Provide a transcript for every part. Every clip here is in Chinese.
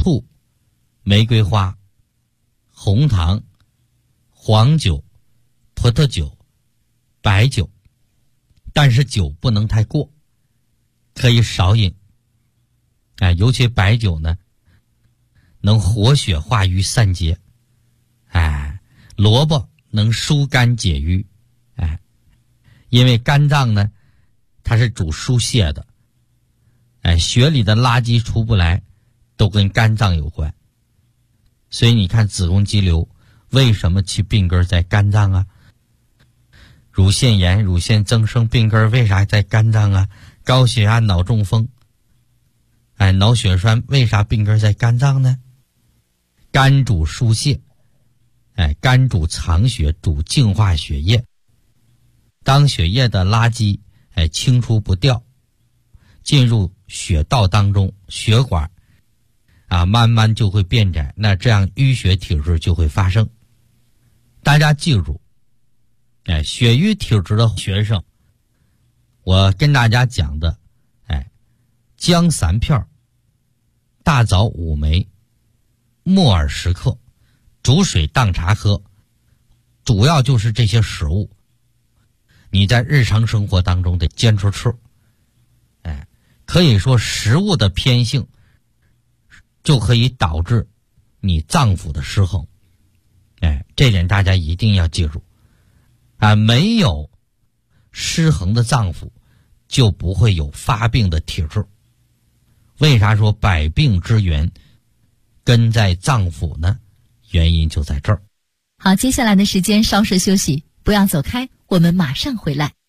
醋、玫瑰花、红糖、黄酒、葡萄酒、白酒，但是酒不能太过，可以少饮。尤其白酒呢，能活血化瘀散结。萝卜能疏肝解郁。因为肝脏呢，它是主疏泄的。血里的垃圾出不来，都跟肝脏有关。所以你看子宫肌瘤为什么其病根在肝脏啊？乳腺炎、乳腺增生病根为啥在肝脏啊？高血压、脑中风、脑血栓为啥病根在肝脏呢？肝主疏泄，肝主藏血，主净化血液。当血液的垃圾清除不掉，进入血道当中，血管慢慢就会变窄，那这样淤血体质就会发生。大家记住，血瘀体质的学生，我跟大家讲的，姜3片，大枣5枚，木耳10克，煮水当茶喝，主要就是这些食物，你在日常生活当中得坚持吃。可以说食物的偏性就可以导致你脏腑的失衡。这点大家一定要记住。没有失衡的脏腑，就不会有发病的体质。为啥说百病之源根在脏腑呢？原因就在这儿。 好，接下来的时间稍事休息，不要走开，我们马上回来。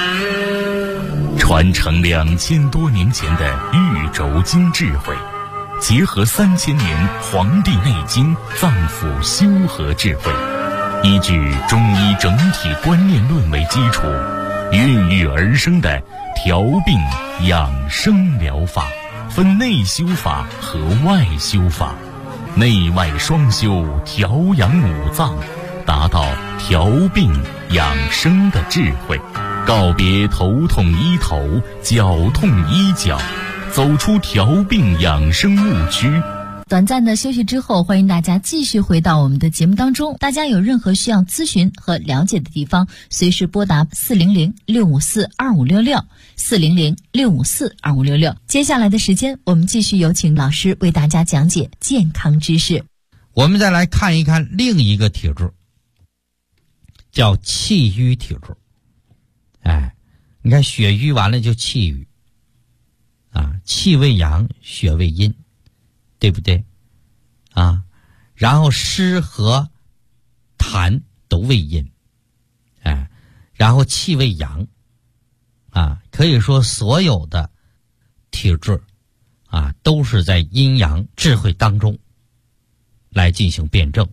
传承2000多年前的玉轴经智慧，结合3000年《黄帝内经》脏腑修和智慧，依据中医整体观念论为基础，孕育而生的调病养生疗法，分内修法和外修法，内外双修，调养五脏，达到调病养生的智慧。告别头痛医头，脚痛医脚，走出调病养生误区。 短暂的休息之后，欢迎大家继续回到我们的节目当中。大家有任何需要咨询和了解的地方，随时拨打400-654-2566 400-654-2566。接下来的时间，我们继续有请老师为大家讲解健康知识。 我们再来看一看另一个体质，叫气瘀体质。你看血瘀完了就气郁，气为阳，血为阴，对不对？然后湿和痰都为阴，然后气为阳，可以说所有的体质都是在阴阳智慧当中来进行辩证。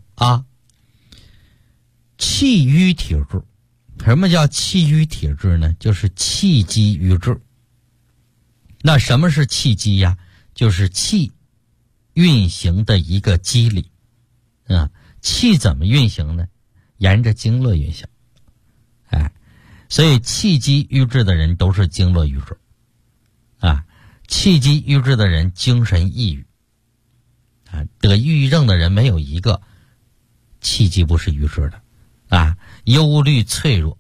气瘀体质，什么叫气瘀体质呢？就是气机瘀滞。那什么是气机呀？就是气运行的一个机理。气怎么运行呢？沿着经络运行。所以气机瘀滞的人都是经络瘀滞。气机瘀滞的人精神抑郁。得抑郁症的人没有一个气机不是瘀滞的。忧虑脆弱。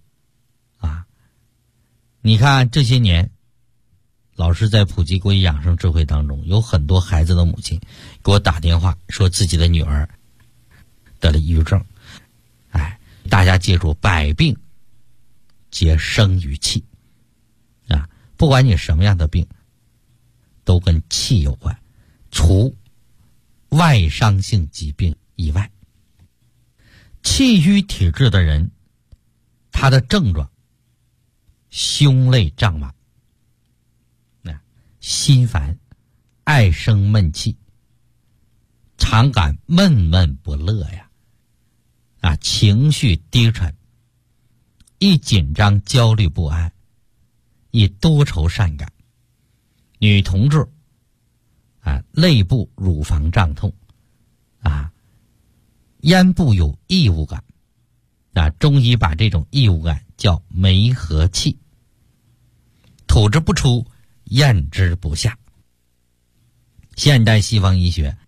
你看这些年老师在普及国医养生智慧当中，有很多孩子的母亲给我打电话说自己的女儿得了抑郁症。大家记住，百病皆生于气。不管你什么样的病都跟气有关，除外伤性疾病以外。气瘀体质的人，他的症状胸肋胀满，心烦，爱生闷气，常感闷闷不乐呀，情绪低沉，易紧张焦虑不安，易多愁善感。女同志肋部乳房胀痛，咽部有异物感，中医把这种异物感叫梅核气，吐之不出，咽之不下。现代西方医学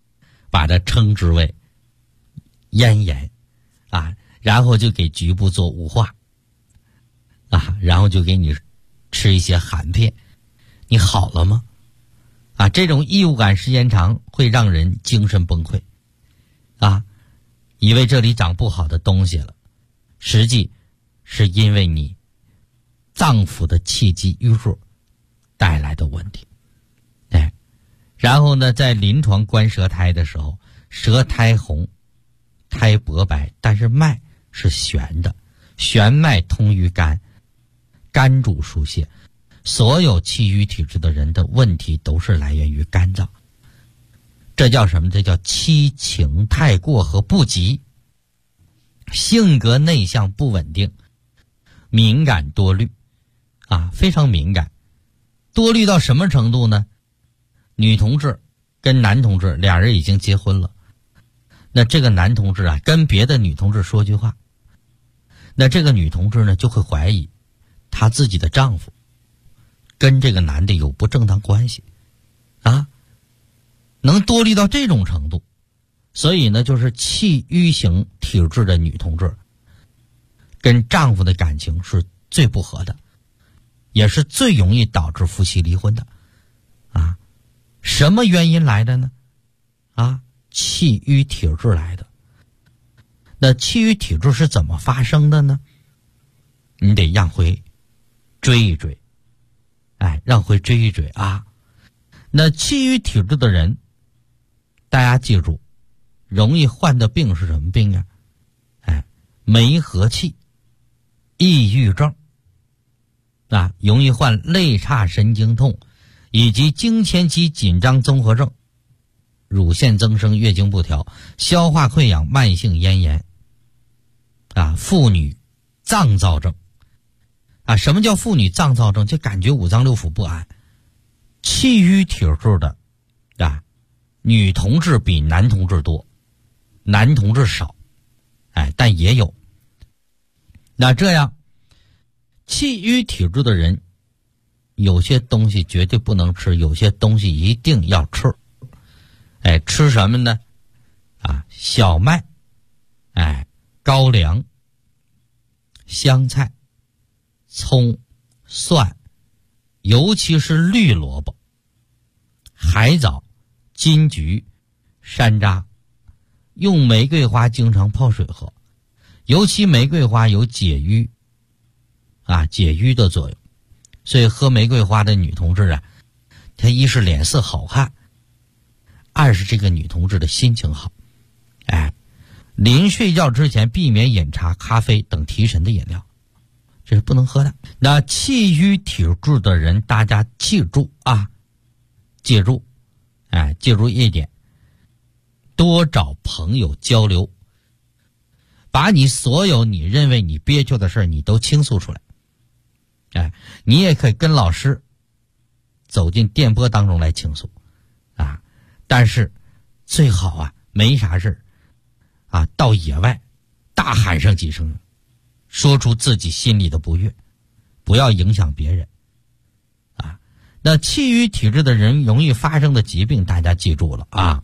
把它称之为咽炎啊，然后就给局部做雾化啊，然后就给你吃一些含片，你好了吗？啊，这种异物感时间长会让人精神崩溃啊，以为这里长不好的东西了，实际是因为你脏腑的气机淤弱带来的问题。哎，然后呢，在临床观舌苔的时候，舌苔红，苔薄白，但是脉是悬的，悬脉通于肝，肝主疏泄，所有气郁体质的人的问题都是来源于肝脏。这叫什么？这叫七情太过和不及，性格内向不稳定，敏感多虑啊，非常敏感。多虑到什么程度呢？女同志跟男同志俩人已经结婚了，那这个男同志啊跟别的女同志说句话，那这个女同志呢就会怀疑她自己的丈夫跟这个男的有不正当关系啊，能多虑到这种程度。所以呢，就是气郁型体质的女同志跟丈夫的感情是最不和的，也是最容易导致夫妻离婚的啊。什么原因来的呢？啊，气郁体质来的。那气郁体质是怎么发生的呢？你得让回追一追，哎，让回追一追啊。那气郁体质的人，大家记住，容易患的病是什么病啊？哎，梅核气、抑郁症啊，容易患肋叉神经痛，以及经前期紧张综合症、乳腺增生、月经不调、消化溃疡、慢性咽炎啊，妇女脏躁症啊。什么叫妇女脏躁症？就感觉五脏六腑不安。气郁体质的啊，女同志比男同志多，男同志少，哎，但也有。那这样气郁体质的人，有些东西绝对不能吃，有些东西一定要吃。哎，吃什么呢？啊，小麦，哎，高粱、香菜、葱、蒜，尤其是绿萝卜、海藻、金桔、山楂。用玫瑰花经常泡水喝，尤其玫瑰花有解郁啊，解郁的作用。所以喝玫瑰花的女同志啊，她一是脸色好看，二是这个女同志的心情好。哎，临睡觉之前避免饮茶、咖啡等提神的饮料，这是不能喝的。那气郁体质的人，大家记住啊，记住，哎，记住一点，多找朋友交流，把你所有你认为你憋屈的事你都倾诉出来。哎，你也可以跟老师走进电波当中来倾诉啊，但是最好啊没啥事啊，到野外大喊上几声，说出自己心里的不悦，不要影响别人啊。那气郁体质的人容易发生的疾病，大家记住了啊，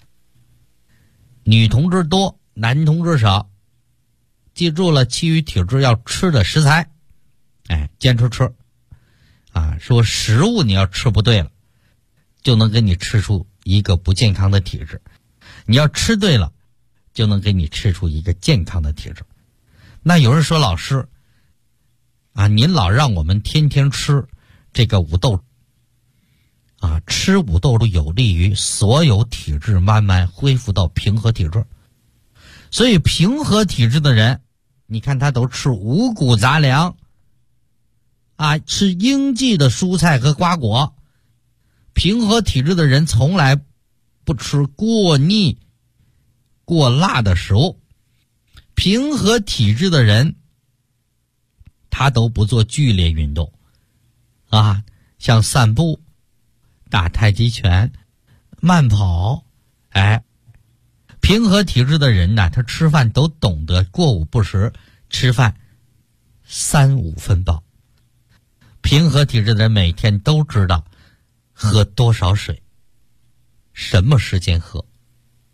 女同志多，男同志少。记住了，气郁体质要吃的食材，哎，坚持吃啊。说食物你要吃不对了，就能给你吃出一个不健康的体质，你要吃对了，就能给你吃出一个健康的体质。那有人说，老师啊，您老让我们天天吃这个五豆啊，吃五豆有利于所有体质慢慢恢复到平和体质。所以平和体质的人，你看他都吃五谷杂粮啊，吃应季的蔬菜和瓜果。平和体质的人从来不吃过腻过辣的食物。平和体质的人他都不做剧烈运动啊，像散步、打太极拳、慢跑。哎，平和体质的人呢，他吃饭都懂得过午不食，吃饭3、5分饱。平和体质的人每天都知道喝多少水，什么时间喝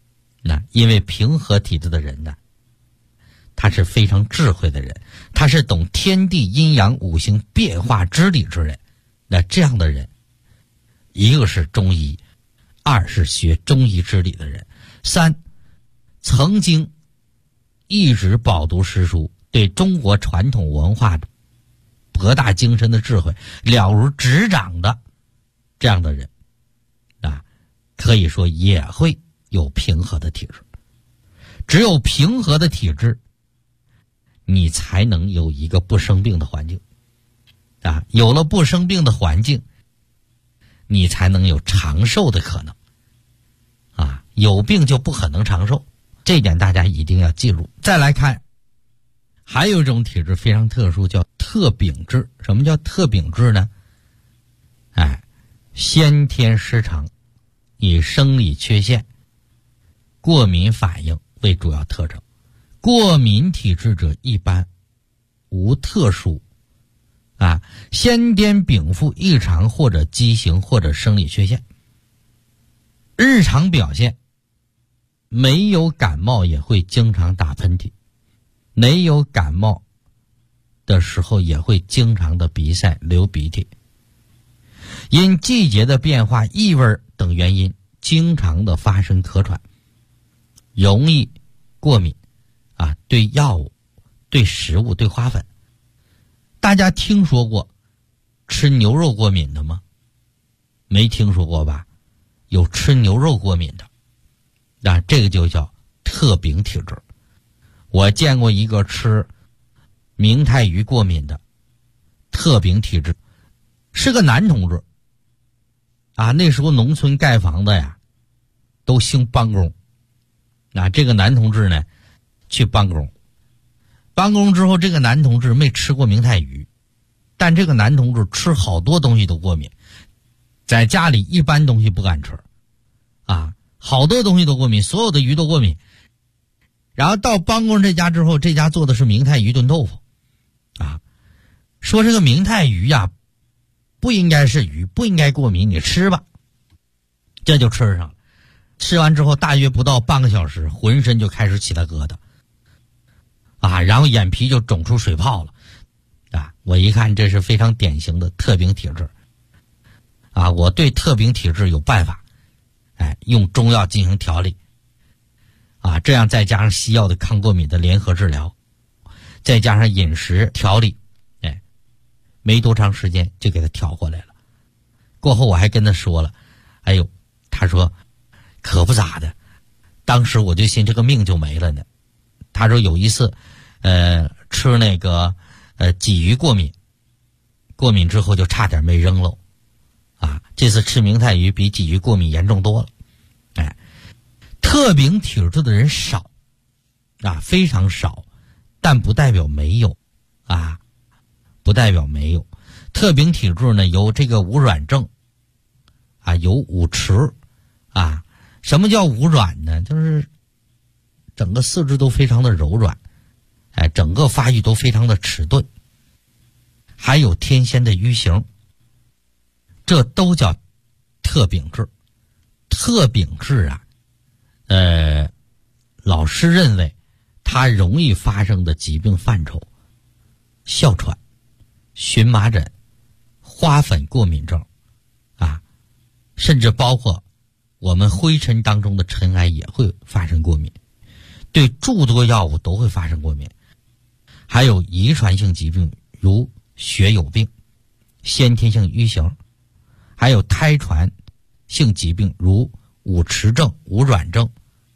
那因为平和体质的人呢，他是非常智慧的人，他是懂天地阴阳五行变化之理之人。那这样的人，一个是中医，二是学中医之理的人，三曾经一直饱读诗书，对中国传统文化博大精深的智慧了如指掌的这样的人啊，可以说也会有平和的体质。只有平和的体质，你才能有一个不生病的环境啊，有了不生病的环境，你才能有长寿的可能啊，有病就不可能长寿，这一点大家一定要记住。再来看，还有一种体质非常特殊，叫特禀质。什么叫特禀质呢？先天失常，以生理缺陷、过敏反应为主要特征。过敏体质者一般无特殊先天禀赋异常或者畸形或者生理缺陷。日常表现没有感冒也会经常打喷嚏，没有感冒的时候也会经常的鼻塞流鼻涕，因季节的变化、异味等原因经常的发生咳喘，容易过敏对药物、对食物、对花粉。大家听说过吃牛肉过敏的吗？没听说过吧？有吃牛肉过敏的这个就叫特禀体质。我见过一个吃明太鱼过敏的特禀体质，是个男同志那时候农村盖房子呀都兴帮工这个男同志呢去帮工之后，这个男同志没吃过明太鱼，但这个男同志吃好多东西都过敏，在家里一般东西不敢吃好多东西都过敏，所有的鱼都过敏。然后到帮工这家之后，这家做的是明太鱼炖豆腐说这个明太鱼不应该是鱼，不应该过敏，你吃吧。这就吃上了。吃完之后大约不到半个小时，浑身就开始起了疙瘩然后眼皮就肿出水泡了我一看这是非常典型的特禀体质我对特禀体质有办法用中药进行调理这样再加上西药的抗过敏的联合治疗，再加上饮食调理没多长时间就给他调过来了。过后我还跟他说了，他说可不咋的，当时我就寻这个命就没了呢。他说有一次吃那个鲫鱼过敏之后就差点没扔喽这次吃明太鱼比鲫鱼过敏严重多了。特禀体质的人少非常少，但不代表没有不代表没有。特禀体质呢有这个无软症有五迟什么叫无软呢？就是整个四肢都非常的柔软整个发育都非常的迟钝，还有天仙的瘀形，这都叫特禀质。特禀质老师认为它容易发生的疾病范畴：哮喘、荨麻疹、花粉过敏症甚至包括我们灰尘当中的尘埃也会发生过敏，对诸多药物都会发生过敏，还有遗传性疾病如血友病、先天性瘀形，还有胎传性疾病如五迟症、无软症。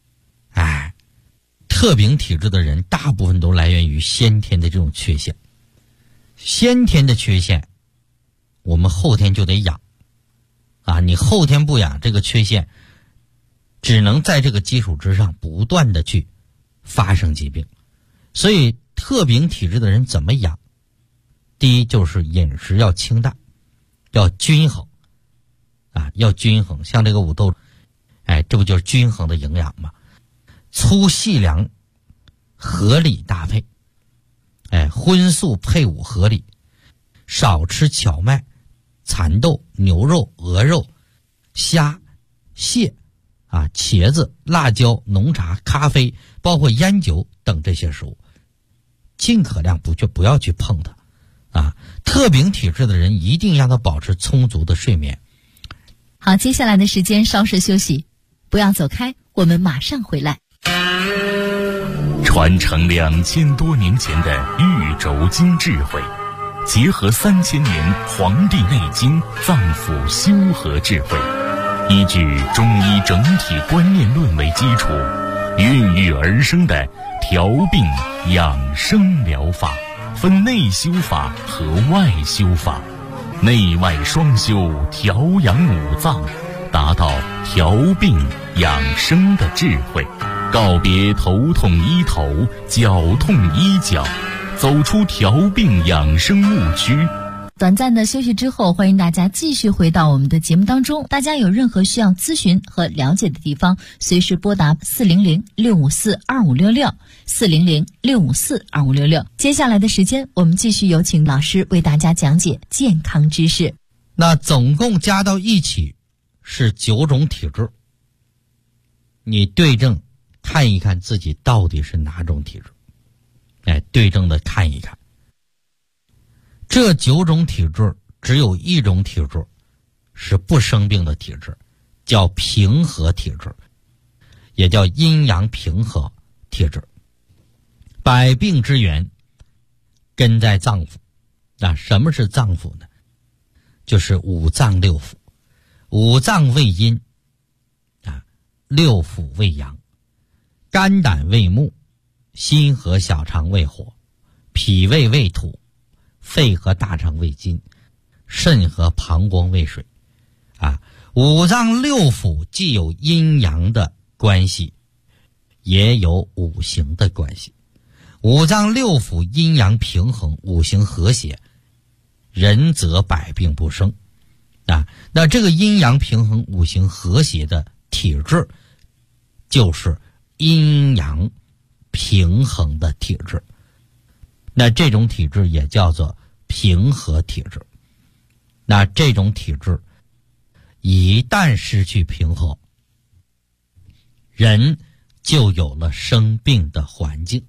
特禀体质的人大部分都来源于先天的这种缺陷。先天的缺陷我们后天就得养你后天不养，这个缺陷只能在这个基础之上不断的去发生疾病。所以特禀体质的人怎么养？第一就是饮食要清淡，要均衡要均衡。像这个五豆这不就是均衡的营养吗？粗细粮合理搭配荤素配伍合理，少吃荞麦、蚕豆、牛肉、鹅肉、虾、蟹、 茄子、辣椒、浓茶、咖啡，包括烟酒等这些食物，尽可量不要去碰它。特禀体质的人一定让他保持充足的睡眠。 好，接下来的时间稍事休息，不要走开，我们马上回来。 传承2000多年前的玉轴经智慧，结合3000年《黄帝内经》脏腑修和智慧，依据中医整体观念论为基础，孕育而生的调病养生疗法，分内修法和外修法，内外双修，调养五脏，达到调病养生的智慧。告别头痛医头，脚痛医脚，走出调病养生误区。 短暂的休息之后，欢迎大家继续回到我们的节目当中。大家有任何需要咨询和了解的地方，随时拨打400-654-2566 400-654-2566。接下来的时间，我们继续有请老师为大家讲解健康知识。 那总共加到一起是9种体质，你对症看一看自己到底是哪种体质，对症的看一看。这9种体质只有一种体质是不生病的体质，叫平和体质，也叫阴阳平和体质。百病之源根在脏腑。什么是脏腑呢？就是五脏六腑。五脏为阴，六腑为阳。肝胆为木，心和小肠为火，脾胃为土，肺和大肠为金，肾和膀胱为水。五脏六腑既有阴阳的关系，也有五行的关系。五脏六腑阴阳平衡，五行和谐，人则百病不生。那这个阴阳平衡、五行和谐的体质，就是阴阳平衡的体质。那这种体质也叫做平和体质。那这种体质一旦失去平和，人就有了生病的环境。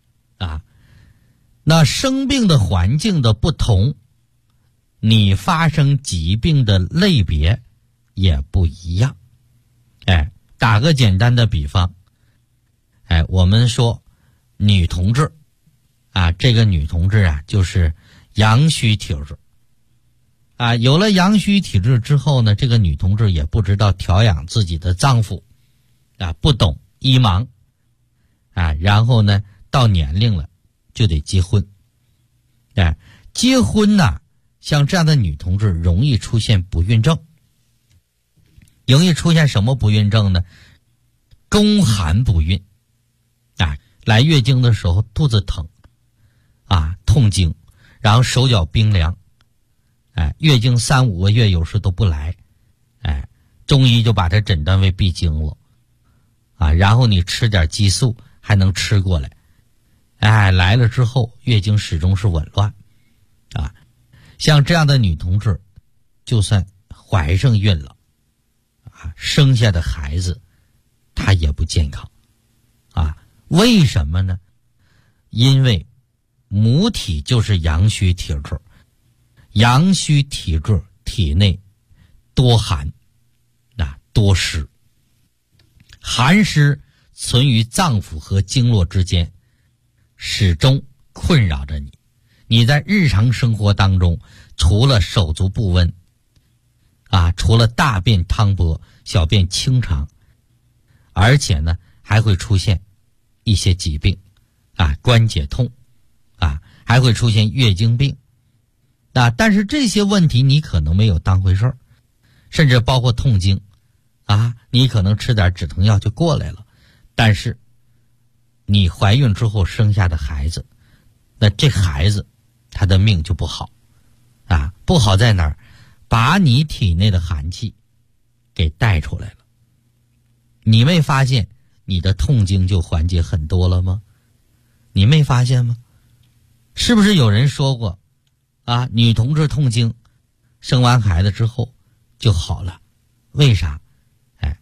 那生病的环境的不同，你发生疾病的类别也不一样。打个简单的比方，我们说女同志这个女同志就是阳虚体质。有了阳虚体质之后呢，这个女同志也不知道调养自己的脏腑，不懂医盲，然后呢到年龄了就得结婚。结婚呢，像这样的女同志容易出现不孕症。容易出现什么不孕症呢？宫寒不孕。来月经的时候肚子疼，痛经，然后手脚冰凉，月经3、5个月有时都不来，中医就把它诊断为闭经了，然后你吃点激素还能吃过来，来了之后月经始终是紊乱，像这样的女同志，就算怀上孕了，生下的孩子她也不健康，为什么呢？因为母体就是阳虚体质，阳虚体质体内多寒，多湿，寒湿存于脏腑和经络之间，始终困扰着你。你在日常生活当中，除了手足不温，除了大便汤薄、小便清长，而且呢还会出现一些疾病，关节痛，还会出现月经病，但是这些问题你可能没有当回事儿，甚至包括痛经，你可能吃点止疼药就过来了，但是你怀孕之后生下的孩子，那这孩子他的命就不好，不好在哪儿？把你体内的寒气给带出来了。你没发现你的痛经就缓解很多了吗？你没发现吗？是不是有人说过女同志痛经生完孩子之后就好了？为啥？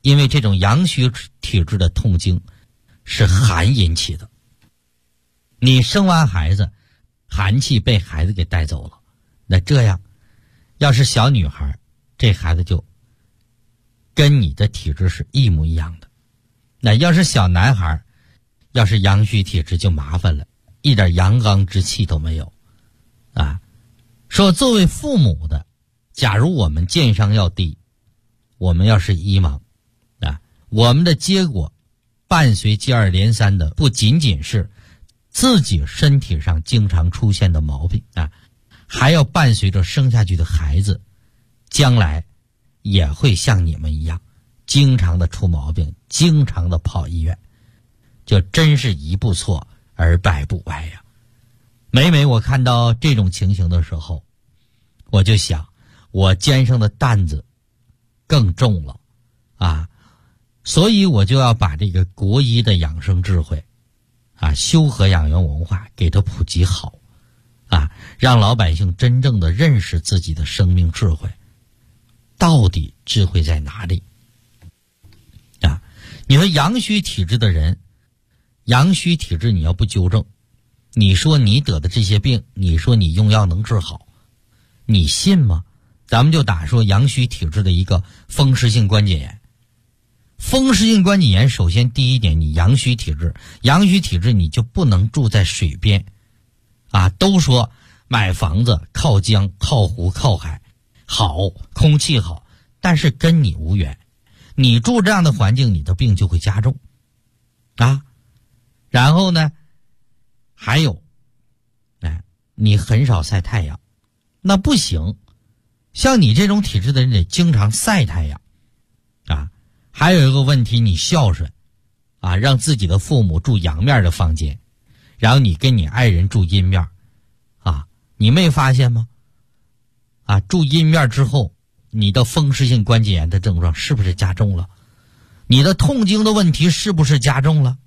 因为这种阳虚体质的痛经是寒引起的。你生完孩子，寒气被孩子给带走了，那这样要是小女孩，这孩子就跟你的体质是一模一样的。那要是小男孩，要是阳虚体质就麻烦了，一点阳刚之气都没有啊。说作为父母的，假如我们健商要低，我们要是医盲啊，我们的结果伴随接二连三的不仅仅是自己身体上经常出现的毛病啊，还要伴随着生下去的孩子将来也会像你们一样经常的出毛病，经常的跑医院，就真是一步错而百步歪呀。每每我看到这种情形的时候，我就想我肩上的担子更重了啊，所以我就要把这个国医的养生智慧啊，修和养元文化给它普及好啊，让老百姓真正的认识自己的生命智慧，到底智慧在哪里啊？你说阳虚体质的人，阳虚体质你要不纠正，你说你得的这些病，你说你用药能治好，你信吗？咱们就打说阳虚体质的一个风湿性关节炎。风湿性关节炎首先第一点，你阳虚体质，阳虚体质你就不能住在水边啊。都说买房子靠江靠湖靠海好，空气好，但是跟你无缘，你住这样的环境，你的病就会加重啊。然后呢还有你很少晒太阳，那不行，像你这种体质的人得经常晒太阳啊。还有一个问题，你孝顺啊，让自己的父母住阳面的房间，然后你跟你爱人住阴面啊，你没发现吗？啊，住阴面之后，你的风湿性关节炎的症状是不是加重了？你的痛经的问题是不是加重了？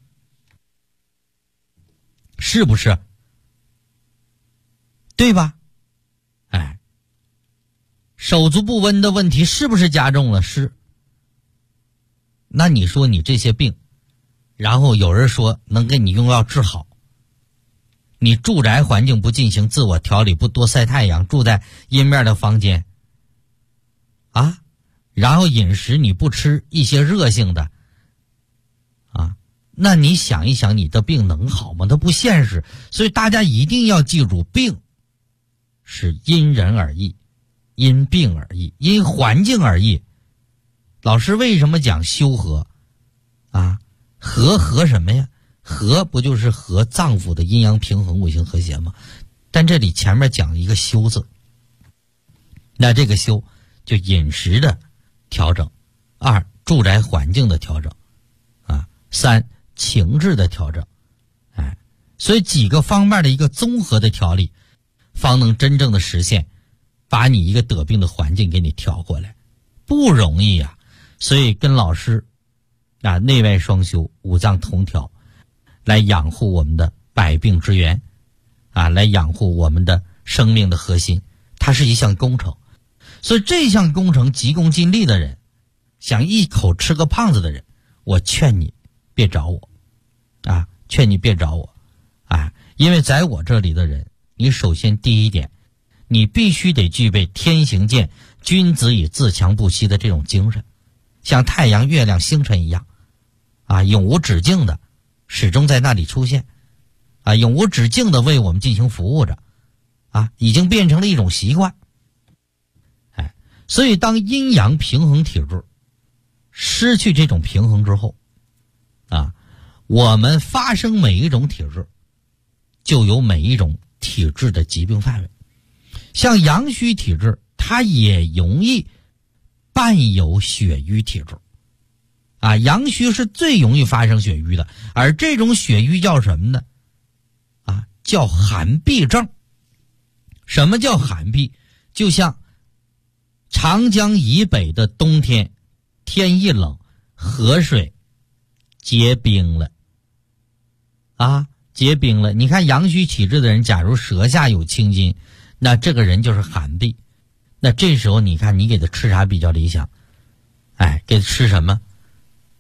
是不是？对吧？哎，手足不温的问题是不是加重了？是。那你说你这些病，然后有人说能给你用药治好，你住宅环境不进行自我调理，不多晒太阳，住在阴面的房间啊，然后饮食你不吃一些热性的啊，那你想一想，你的病能好吗？它不现实。所以大家一定要记住，病是因人而异，因病而异，因环境而异。老师为什么讲修和啊？和什么呀？和不就是和脏腑的阴阳平衡、五行和谐吗？但这里前面讲一个修字，那这个修就饮食的调整，二住宅环境的调整啊，三情志的调整，哎，所以几个方面的一个综合的调理，方能真正的实现把你一个得病的环境给你调过来，不容易啊。所以跟老师啊，内外双修，五脏同调，来养护我们的百病之源啊，来养护我们的生命的核心，它是一项工程。所以这项工程急功近利的人，想一口吃个胖子的人，我劝你别找我啊，劝你别找我啊，因为在我这里的人，你首先第一点，你必须得具备天行健，君子以自强不息的这种精神，像太阳、月亮、星辰一样啊，永无止境的始终在那里出现啊，永无止境的为我们进行服务着啊，已经变成了一种习惯。哎，所以当阴阳平衡体质失去这种平衡之后啊，我们发生每一种体质就有每一种体质的疾病范围。像阳虚体质，它也容易伴有血瘀体质啊，阳虚是最容易发生血瘀的，而这种血瘀叫什么呢？啊，叫寒痹症。什么叫寒痹？就像长江以北的冬天，天一冷，河水结冰了啊，结冰了。你看阳虚体质的人，假如舌下有青筋，那这个人就是寒痹。那这时候你看你给他吃啥比较理想？哎，给他吃什么？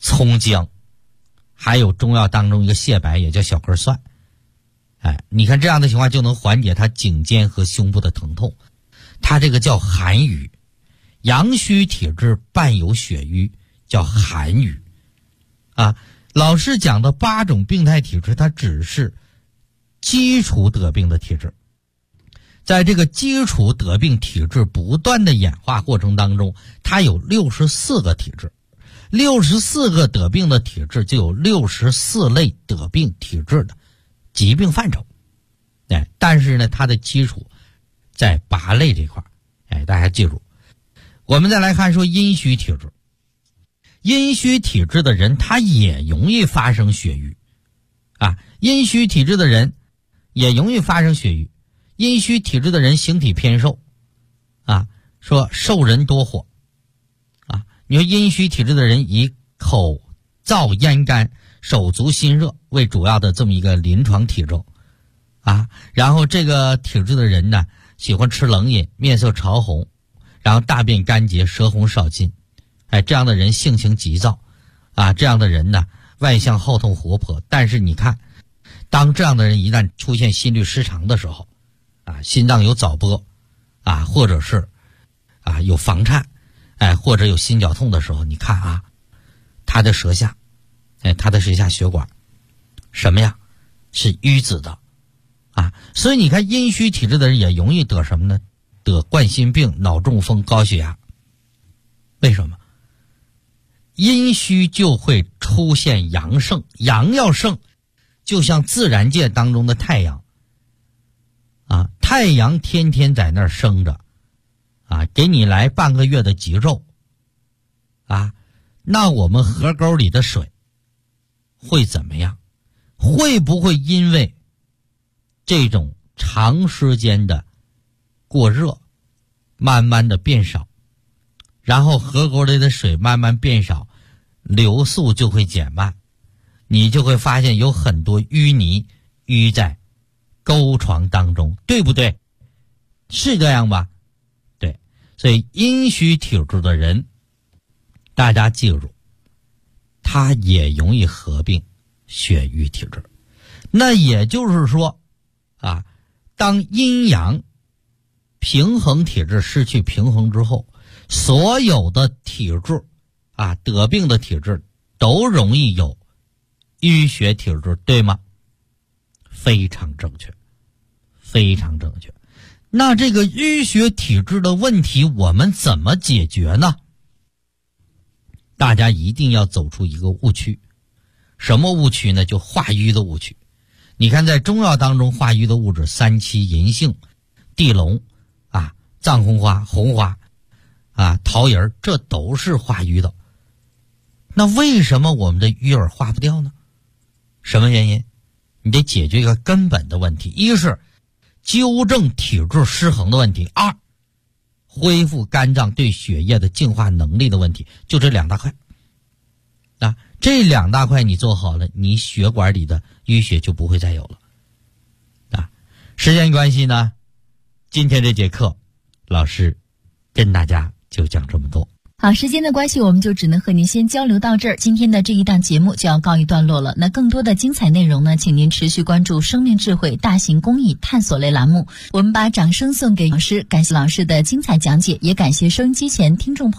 葱姜，还有中药当中一个蟹白，也叫小根蒜。你看这样的情况就能缓解他颈肩和胸部的疼痛。他这个叫寒瘀，阳虚体质伴有血瘀，叫寒瘀。老师讲的8种病态体质，它只是基础得病的体质。在这个基础得病体质不断的演化过程当中，它有64个体质，64个得病的体质就有64类得病体质的疾病范畴。但是呢，它的基础在8类这块。大家记住。我们再来看说阴虚体质。阴虚体质的人他也容易发生血瘀。阴虚体质的人也容易发生血瘀。阴虚体质的人形体偏瘦。说瘦人多火。你说阴虚体质的人以口燥咽干、手足心热为主要的这么一个临床体征。然后这个体质的人呢，喜欢吃冷饮，面色潮红，然后大便干结，舌红少津。这样的人性情急躁。这样的人呢，外向好动活泼。但是你看，当这样的人一旦出现心律失常的时候，心脏有早搏，或者是有房颤，或者有心绞痛的时候，你看他的舌下，他的舌下血管什么呀？是淤紫的。所以你看阴虚体质的人也容易得什么呢？得冠心病、脑中风、高血压。为什么？阴虚就会出现阳盛，阳要盛，就像自然界当中的太阳。太阳天天在那儿生着，给你来半个月的极肉。那我们河沟里的水会怎么样？会不会因为这种长时间的过热，慢慢的变少，然后河沟里的水慢慢变少，流速就会减慢，你就会发现有很多淤泥淤在沟床当中，对不对？是这样吧？对。所以阴虚体质的人，大家记住，他也容易合并血瘀体质。那也就是说当阴阳平衡体质失去平衡之后，所有的体质得病的体质都容易有淤血体质，对吗？非常正确，非常正确。那这个淤血体质的问题我们怎么解决呢？大家一定要走出一个误区。什么误区呢？就化瘀的误区。你看在中药当中化瘀的物质，三七、银杏、地龙藏红花、红花桃仁，这都是化瘀的。那为什么我们的瘀儿化不掉呢？什么原因？你得解决一个根本的问题，一是纠正体质失衡的问题，二恢复肝脏对血液的净化能力的问题，就这2大块。这2大块你做好了，你血管里的淤血就不会再有了。时间关系呢，今天这节课老师跟大家就讲这么多。 好，时间的关系，我们就只能和您先交流到这儿。今天的这一档节目就要告一段落了。那更多的精彩内容呢，请您持续关注生命智慧大型公益探索类栏目。我们把掌声送给老师，感谢老师的精彩讲解，也感谢收音机前听众朋友。